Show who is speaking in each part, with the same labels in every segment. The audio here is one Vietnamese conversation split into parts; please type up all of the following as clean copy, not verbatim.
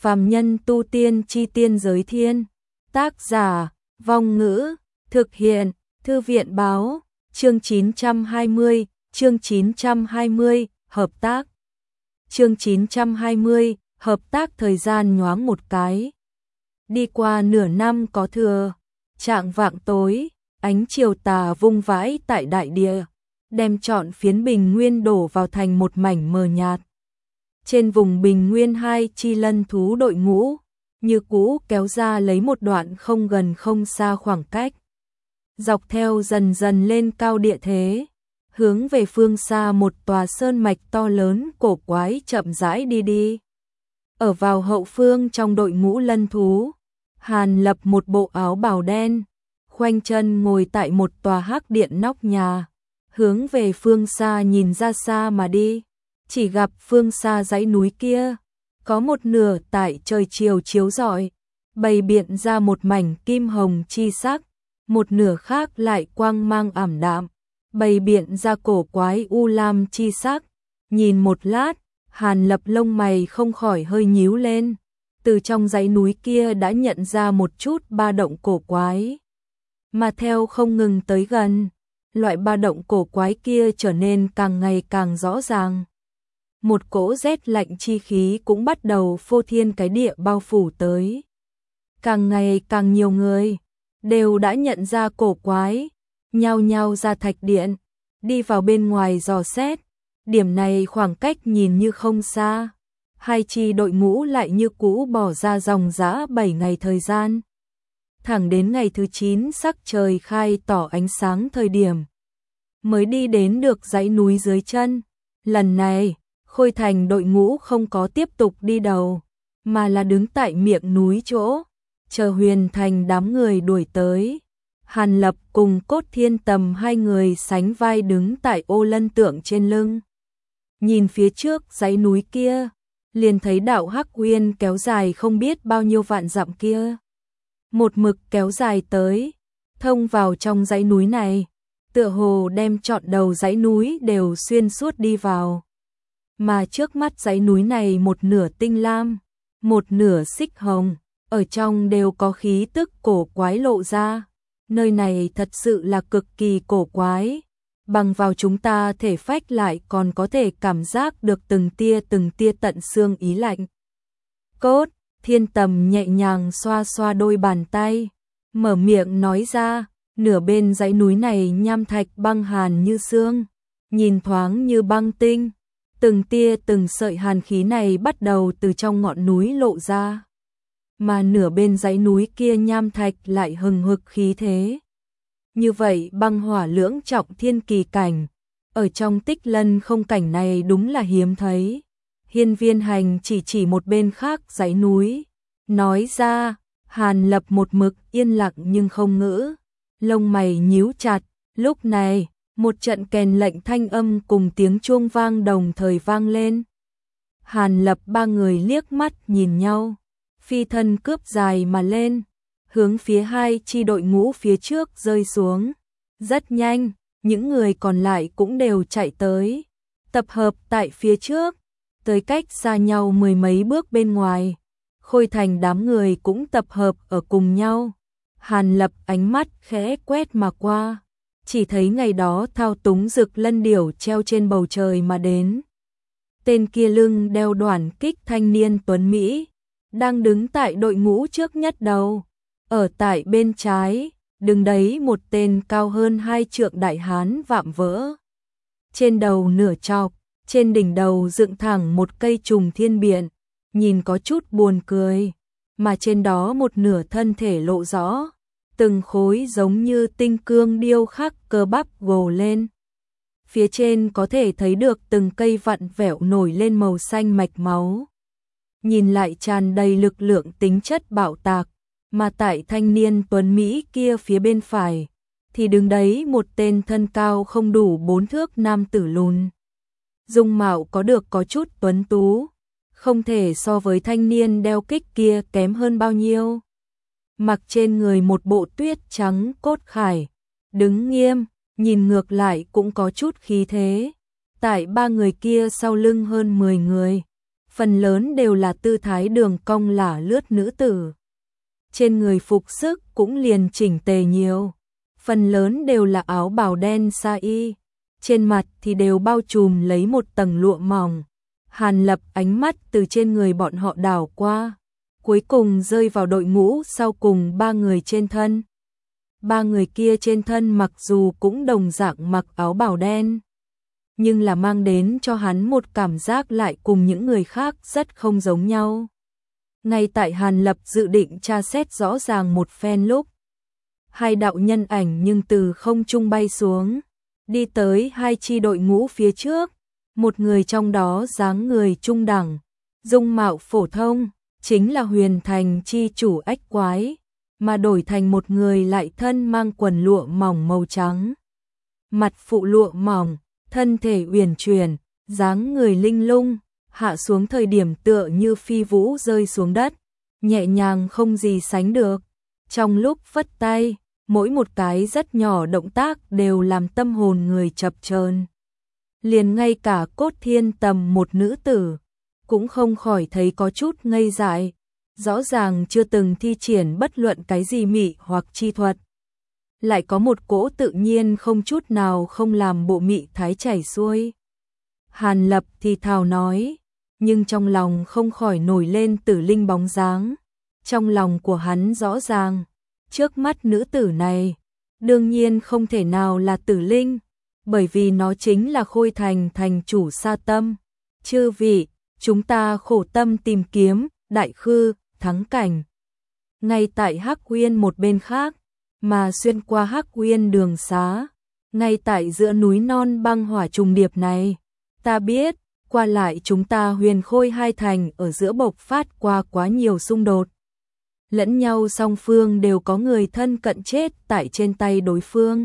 Speaker 1: Phàm nhân tu tiên chi tiên giới thiên. Tác giả, Vong Ngữ, thực hiện, Thư viện báo, chương 920, hợp tác. Chương 920, hợp tác. Thời gian nhoáng một cái. Đi qua nửa năm có thừa, chạng vạng tối, ánh chiều tà vung vãi tại đại địa, đem trọn phiến bình nguyên đổ vào thành một mảnh mờ nhạt. Trên vùng bình nguyên hai chi lân thú đội ngũ, như cũ kéo ra lấy một đoạn không gần không xa khoảng cách. Dọc theo dần dần lên cao địa thế, hướng về phương xa một tòa sơn mạch to lớn cổ quái chậm rãi đi. Ở vào hậu phương trong đội ngũ lân thú, Hàn Lập một bộ áo bào đen, khoanh chân ngồi tại một tòa hắc điện nóc nhà, hướng về phương xa nhìn ra xa mà đi. Chỉ gặp phương xa dãy núi kia, có một nửa tại trời chiều chiếu rọi, bày biện ra một mảnh kim hồng chi sắc, một nửa khác lại quang mang ảm đạm, bày biện ra cổ quái u lam chi sắc. Nhìn một lát, Hàn Lập lông mày không khỏi hơi nhíu lên, từ trong dãy núi kia đã nhận ra một chút ba động cổ quái. Mà theo không ngừng tới gần, loại ba động cổ quái kia trở nên càng ngày càng rõ ràng. Một cỗ rét lạnh chi khí cũng bắt đầu phô thiên cái địa bao phủ tới. Càng ngày càng nhiều người đều đã nhận ra cổ quái, nhao nhao ra thạch điện, đi vào bên ngoài dò xét. Điểm này khoảng cách nhìn như không xa, hai chi đội ngũ lại như cũ bỏ ra dòng dã 7 ngày thời gian. Thẳng đến ngày thứ 9 sắc trời khai tỏ ánh sáng thời điểm, mới đi đến được dãy núi dưới chân. Lần này, Khôi Thành đội ngũ không có tiếp tục đi đầu, mà là đứng tại miệng núi chỗ, chờ Huyền Thành đám người đuổi tới. Hàn Lập cùng Cốt Thiên Tầm hai người sánh vai đứng tại ô lân tượng trên lưng. Nhìn phía trước dãy núi kia, liền thấy đạo Hắc Uyên kéo dài không biết bao nhiêu vạn dặm kia. Một mực kéo dài tới, thông vào trong dãy núi này, tựa hồ đem trọn đầu dãy núi đều xuyên suốt đi vào. Mà trước mắt dãy núi này một nửa tinh lam, một nửa xích hồng, ở trong đều có khí tức cổ quái lộ ra. Nơi này thật sự là cực kỳ cổ quái, bằng vào chúng ta thể phách lại còn có thể cảm giác được từng tia tận xương ý lạnh. Cốt Thiên Tầm nhẹ nhàng xoa xoa đôi bàn tay, mở miệng nói ra, nửa bên dãy núi này nham thạch băng hàn như xương, nhìn thoáng như băng tinh. Từng sợi hàn khí này bắt đầu từ trong ngọn núi lộ ra, mà nửa bên dãy núi kia nham thạch lại hừng hực khí thế. Như vậy băng hỏa lưỡng trọng thiên kỳ cảnh, ở trong Tích Lân không cảnh này đúng là hiếm thấy. Hiên Viên Hành chỉ một bên khác dãy núi, nói ra. Hàn Lập một mực yên lặng nhưng không ngữ, lông mày nhíu chặt. Lúc này, một trận kèn lệnh thanh âm cùng tiếng chuông vang đồng thời vang lên. Hàn Lập ba người liếc mắt nhìn nhau, phi thân cướp dài mà lên, hướng phía hai chi đội ngũ phía trước rơi xuống. Rất nhanh, những người còn lại cũng đều chạy tới, tập hợp tại phía trước, tới cách xa nhau mười mấy bước bên ngoài. Khôi Thành đám người cũng tập hợp ở cùng nhau. Hàn Lập ánh mắt khẽ quét mà qua, chỉ thấy ngày đó thao túng Dực Lân Điểu treo trên bầu trời mà đến. Tên kia lưng đeo đoản kích thanh niên tuấn Mỹ, đang đứng tại đội ngũ trước nhất đầu. Ở tại bên trái, đứng đấy một tên cao hơn 2 trượng đại hán vạm vỡ. Trên đầu nửa chọc, trên đỉnh đầu dựng thẳng một cây trùng thiên biện, nhìn có chút buồn cười, mà trên đó một nửa thân thể lộ rõ, từng khối giống như tinh cương điêu khắc cơ bắp gồ lên. Phía trên có thể thấy được từng cây vặn vẹo nổi lên màu xanh mạch máu. Nhìn lại tràn đầy lực lượng tính chất bạo tạc, mà tại thanh niên tuấn Mỹ kia phía bên phải, thì đứng đấy một tên thân cao không đủ 4 thước nam tử lùn. Dung mạo có được có chút tuấn tú, không thể so với thanh niên đeo kích kia kém hơn bao nhiêu. Mặc trên người một bộ tuyết trắng cốt khải, đứng nghiêm, nhìn ngược lại cũng có chút khí thế. Tại ba người kia sau lưng hơn 10 người, phần lớn đều là tư thái đường cong lả lướt nữ tử. Trên người phục sức cũng liền chỉnh tề nhiều, phần lớn đều là áo bào đen sa y, trên mặt thì đều bao trùm lấy một tầng lụa mỏng. Hàn Lập ánh mắt từ trên người bọn họ đảo qua, cuối cùng rơi vào đội ngũ sau cùng ba người trên thân. Ba người kia trên thân mặc dù cũng đồng dạng mặc áo bào đen, nhưng là mang đến cho hắn một cảm giác lại cùng những người khác rất không giống nhau. Ngay tại Hàn Lập dự định tra xét rõ ràng một phen lúc, hai đạo nhân ảnh nhưng từ không trung bay xuống, đi tới hai chi đội ngũ phía trước. Một người trong đó dáng người trung đẳng, dung mạo phổ thông, chính là Huyền Thành chi chủ Ách Quái, mà đổi thành một người lại thân mang quần lụa mỏng màu trắng. Mặt phụ lụa mỏng, thân thể uyển chuyển, dáng người linh lung, hạ xuống thời điểm tựa như phi vũ rơi xuống đất, nhẹ nhàng không gì sánh được. Trong lúc phất tay, mỗi một cái rất nhỏ động tác đều làm tâm hồn người chập chờn. Liền ngay cả Cốt Thiên Tầm một nữ tử cũng không khỏi thấy có chút ngây dại, rõ ràng chưa từng thi triển bất luận cái gì mị hoặc chi thuật, lại có một cỗ tự nhiên không chút nào không làm bộ mị thái chảy xuôi. Hàn Lập thì thào nói, nhưng trong lòng không khỏi nổi lên tử linh bóng dáng. Trong lòng của hắn rõ ràng, trước mắt nữ tử này đương nhiên không thể nào là tử linh, bởi vì nó chính là Khôi Thành thành chủ Sa Tâm. Chư vị, chúng ta khổ tâm tìm kiếm đại khư thắng cảnh. Ngay tại Hắc Uyên một bên khác, mà xuyên qua Hắc Uyên đường xá, ngay tại giữa núi non băng hỏa trùng điệp này, ta biết, qua lại chúng ta Huyền Khôi hai thành ở giữa bộc phát qua quá nhiều xung đột. Lẫn nhau song phương đều có người thân cận chết tại trên tay đối phương.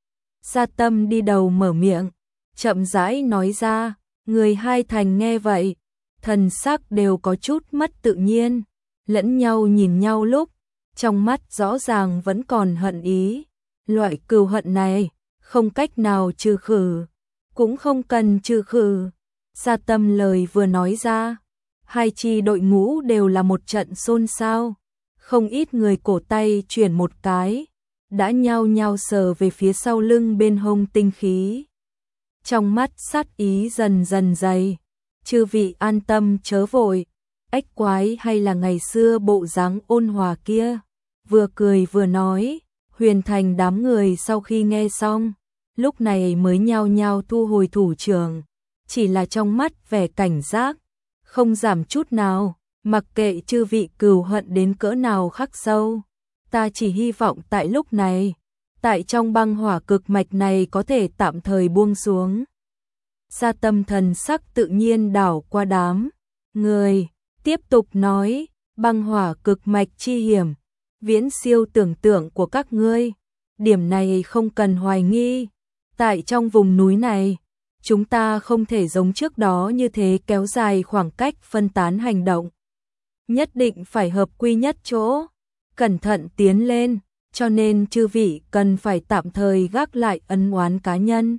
Speaker 1: Sa Tâm đi đầu mở miệng, chậm rãi nói ra, người hai thành nghe vậy, thần sắc đều có chút mất tự nhiên, lẫn nhau nhìn nhau lúc, trong mắt rõ ràng vẫn còn hận ý. Loại cừu hận này, không cách nào trừ khử, cũng không cần trừ khử. Sa Tâm lời vừa nói ra, hai chi đội ngũ đều là một trận xôn xao, không ít người cổ tay chuyển một cái, đã nhao nhao sờ về phía sau lưng bên hông tinh khí. Trong mắt sát ý dần dần dày, chư vị an tâm chớ vội, Ách Quái hay là ngày xưa bộ dáng ôn hòa kia, vừa cười vừa nói. Huyền Thành đám người sau khi nghe xong, lúc này mới nhao nhao thu hồi thủ trưởng, chỉ là trong mắt vẻ cảnh giác, không giảm chút nào, mặc kệ chư vị cừu hận đến cỡ nào khắc sâu. Ta chỉ hy vọng tại lúc này, tại trong băng hỏa cực mạch này có thể tạm thời buông xuống. Sa Tâm thần sắc tự nhiên đảo qua đám người, tiếp tục nói, băng hỏa cực mạch chi hiểm, viễn siêu tưởng tượng của các ngươi, điểm này không cần hoài nghi. Tại trong vùng núi này, chúng ta không thể giống trước đó như thế kéo dài khoảng cách phân tán hành động. Nhất định phải hợp quy nhất chỗ, cẩn thận tiến lên, cho nên chư vị cần phải tạm thời gác lại ân oán cá nhân.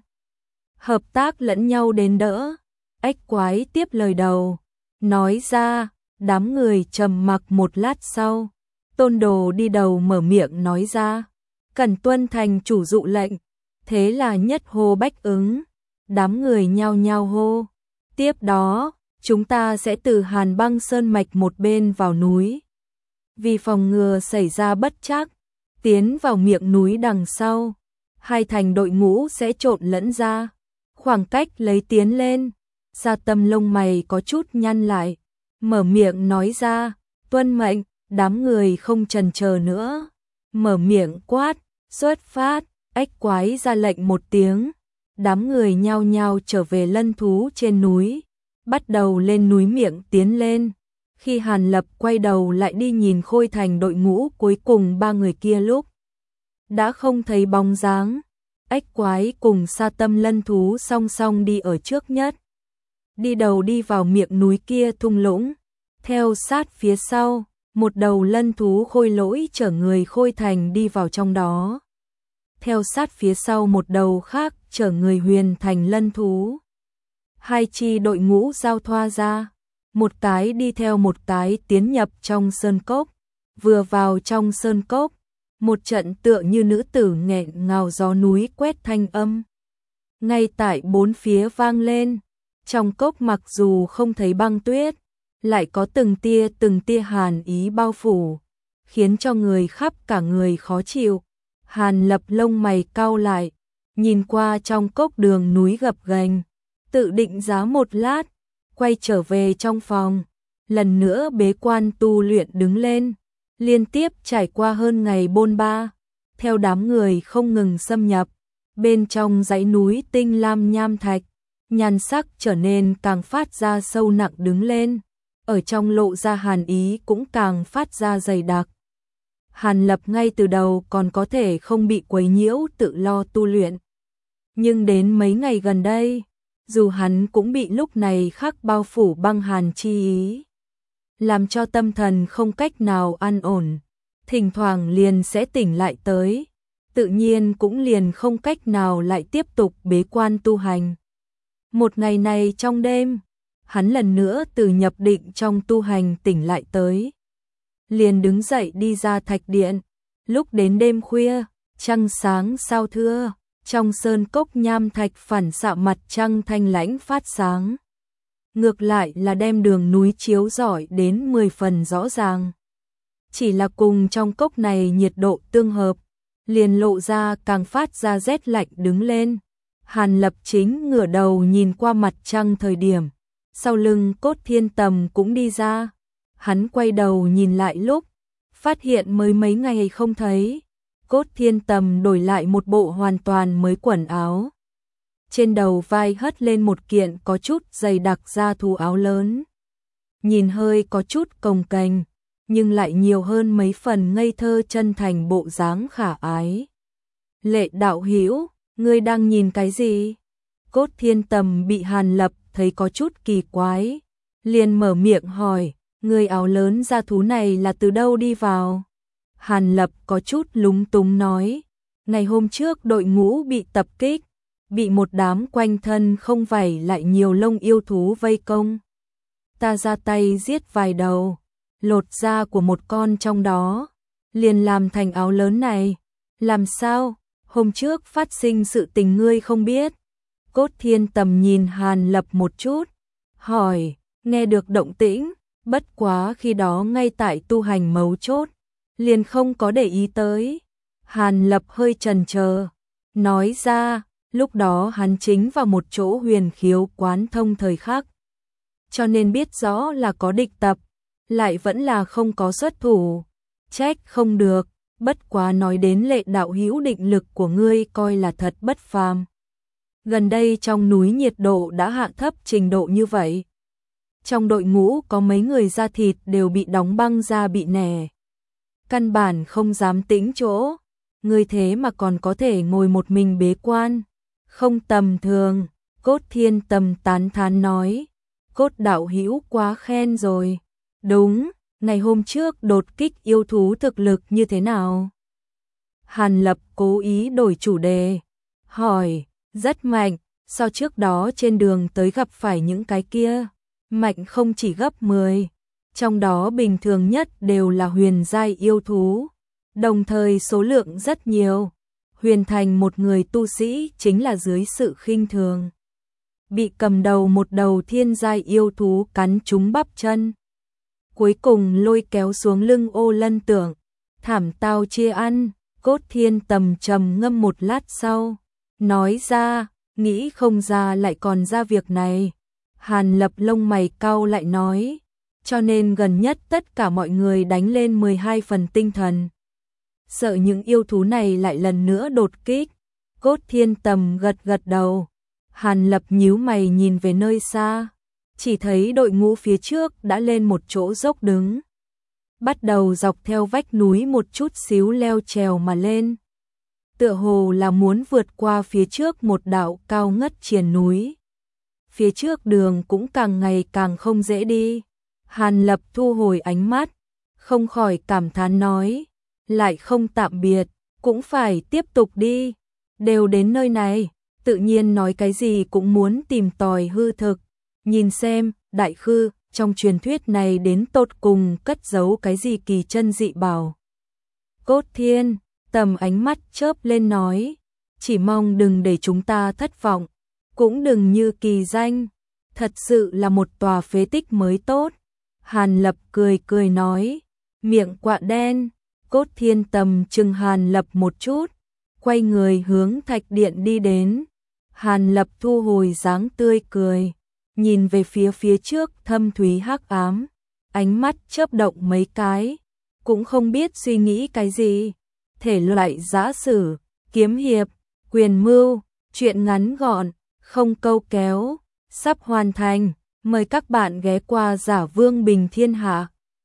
Speaker 1: Hợp tác lẫn nhau đến đỡ. Ách Quái tiếp lời đầu, nói ra, đám người trầm mặc một lát sau. Tôn Đồ đi đầu mở miệng nói ra, cần tuân thành chủ dụ lệnh, thế là nhất hô bách ứng, đám người nhao nhao hô. Tiếp đó, chúng ta sẽ từ Hàn Băng Sơn mạch một bên vào núi, vì phòng ngừa xảy ra bất trắc, tiến vào miệng núi đằng sau, hai thành đội ngũ sẽ trộn lẫn ra, khoảng cách lấy tiến lên. Sa Tâm lông mày có chút nhăn lại, mở miệng nói ra, tuân mệnh. Đám người không chần chờ nữa, mở miệng quát, xuất phát. Ách Quái ra lệnh một tiếng, đám người nhao nhao trở về lân thú trên núi, bắt đầu lên núi miệng tiến lên. Khi Hàn Lập quay đầu lại đi nhìn Khôi Thành đội ngũ cuối cùng ba người kia lúc, đã không thấy bóng dáng. Ách Quái cùng Sa Tâm lân thú song song đi ở trước nhất, đi đầu đi vào miệng núi kia thung lũng, theo sát phía sau. Một đầu lân thú khôi lỗi chở người Khôi Thành đi vào trong đó. Theo sát phía sau một đầu khác chở người Huyền Thành lân thú. Hai chi đội ngũ giao thoa ra. một cái đi theo một cái tiến nhập trong sơn cốc. Vừa vào trong sơn cốc, một trận tựa như nữ tử nghẹn ngào gió núi quét thanh âm. Ngay tại bốn phía vang lên, trong cốc mặc dù không thấy băng tuyết, lại có từng tia hàn ý bao phủ, khiến cho người khắp cả người khó chịu. Hàn Lập lông mày cau lại, nhìn qua trong cốc đường núi gập ghềnh, tự định giá một lát, quay trở về trong phòng, lần nữa bế quan tu luyện đứng lên, liên tiếp trải qua hơn ngày bôn ba, theo đám người không ngừng xâm nhập, bên trong dãy núi tinh lam nham thạch, nhan sắc trở nên càng phát ra sâu nặng đứng lên, ở trong lộ ra hàn ý cũng càng phát ra dày đặc. Hàn Lập ngay từ đầu còn có thể không bị quấy nhiễu tự lo tu luyện. Nhưng đến mấy ngày gần đây, dù hắn cũng bị lúc này khắc bao phủ băng hàn chi ý, làm cho tâm thần không cách nào an ổn, thỉnh thoảng liền sẽ tỉnh lại tới, tự nhiên cũng liền không cách nào lại tiếp tục bế quan tu hành. Một ngày này trong đêm, hắn lần nữa từ nhập định trong tu hành tỉnh lại tới. Liền đứng dậy đi ra thạch điện, lúc đến đêm khuya, trăng sáng sao thưa, trong sơn cốc nham thạch phản xạ mặt trăng thanh lãnh phát sáng. Ngược lại là đem đường núi chiếu rọi đến 10 phần rõ ràng. Chỉ là cùng trong cốc này nhiệt độ tương hợp, liền lộ ra càng phát ra rét lạnh đứng lên. Hàn Lập chính ngửa đầu nhìn qua mặt trăng thời điểm, sau lưng Cốt Thiên Tầm cũng đi ra. Hắn quay đầu nhìn lại lúc, phát hiện mới mấy ngày không thấy, Cốt Thiên Tầm đổi lại một bộ hoàn toàn mới quần áo. Trên đầu vai hất lên một kiện có chút dày đặc da thú áo lớn. Nhìn hơi có chút cồng kềnh, nhưng lại nhiều hơn mấy phần ngây thơ chân thành bộ dáng khả ái. Lệ đạo hữu, ngươi đang nhìn cái gì? Cốt Thiên Tầm bị Hàn Lập thấy có chút kỳ quái, liền mở miệng hỏi, người áo lớn da thú này là từ đâu đi vào? Hàn Lập có chút lúng túng nói, ngày hôm trước đội ngũ bị tập kích, bị một đám quanh thân không vảy lại nhiều lông yêu thú vây công. Ta ra tay giết vài đầu, lột da của một con trong đó, liền làm thành áo lớn này. Làm sao? Hôm trước phát sinh sự tình ngươi không biết? Cốt Thiên Tầm nhìn Hàn Lập một chút, hỏi, nghe được động tĩnh, bất quá khi đó ngay tại tu hành mấu chốt, liền không có để ý tới. Hàn Lập hơi chần chờ, nói ra, lúc đó hắn chính vào một chỗ huyền khiếu quán thông thời khắc, cho nên biết rõ là có địch tập, lại vẫn là không có xuất thủ, trách không được. Bất quá nói đến Lệ đạo hữu định lực của ngươi coi là thật bất phàm. Gần đây trong núi nhiệt độ đã hạ thấp trình độ như vậy. Trong đội ngũ có mấy người da thịt đều bị đóng băng da bị nẻ. Căn bản không dám tĩnh chỗ. Ngươi thế mà còn có thể ngồi một mình bế quan. Không tầm thường, Cốt Thiên Tầm tán thán nói. Cốt đạo hữu quá khen rồi. Đúng. Ngày hôm trước đột kích yêu thú thực lực như thế nào? Hàn Lập cố ý đổi chủ đề, hỏi, rất mạnh, so trước đó trên đường tới gặp phải những cái kia, mạnh không chỉ gấp 10, trong đó bình thường nhất đều là huyền giai yêu thú, đồng thời số lượng rất nhiều, huyền thành một người tu sĩ chính là dưới sự khinh thường. Bị cầm đầu một đầu thiên giai yêu thú cắn trúng bắp chân. Cuối cùng lôi kéo xuống lưng Ô Lân Tưởng, thảm tao chia ăn. Cốt Thiên Tầm trầm ngâm một lát sau, nói ra, nghĩ không ra lại còn ra việc này. Hàn Lập lông mày cau lại nói, cho nên gần nhất tất cả mọi người đánh lên 12 phần tinh thần. Sợ những yêu thú này lại lần nữa đột kích. Cốt Thiên Tầm gật gật đầu. Hàn Lập nhíu mày nhìn về nơi xa, chỉ thấy đội ngũ phía trước đã lên một chỗ dốc đứng. Bắt đầu dọc theo vách núi một chút xíu leo trèo mà lên. Tựa hồ là muốn vượt qua phía trước một đạo cao ngất triền núi. Phía trước đường cũng càng ngày càng không dễ đi. Hàn Lập thu hồi ánh mắt, không khỏi cảm thán nói, lại không tạm biệt, cũng phải tiếp tục đi. Đều đến nơi này, tự nhiên nói cái gì cũng muốn tìm tòi hư thực. Nhìn xem, đại khư, trong truyền thuyết này đến tột cùng cất giấu cái gì kỳ chân dị bảo. Cốt Thiên, Tầm ánh mắt chớp lên nói, chỉ mong đừng để chúng ta thất vọng, cũng đừng như kỳ danh, thật sự là một tòa phế tích mới tốt. Hàn Lập cười cười nói, miệng quạ đen. Cốt Thiên Tầm chừng Hàn Lập một chút, quay người hướng thạch điện đi đến. Hàn Lập thu hồi dáng tươi cười, nhìn về phía trước thâm thúy hắc ám, ánh mắt chớp động mấy cái, cũng không biết suy nghĩ cái gì. Thể loại giã sử, kiếm hiệp, quyền mưu, truyện ngắn gọn, không câu kéo, sắp hoàn thành. Mời các bạn ghé qua Giả Vương Bình Thiên Hạ.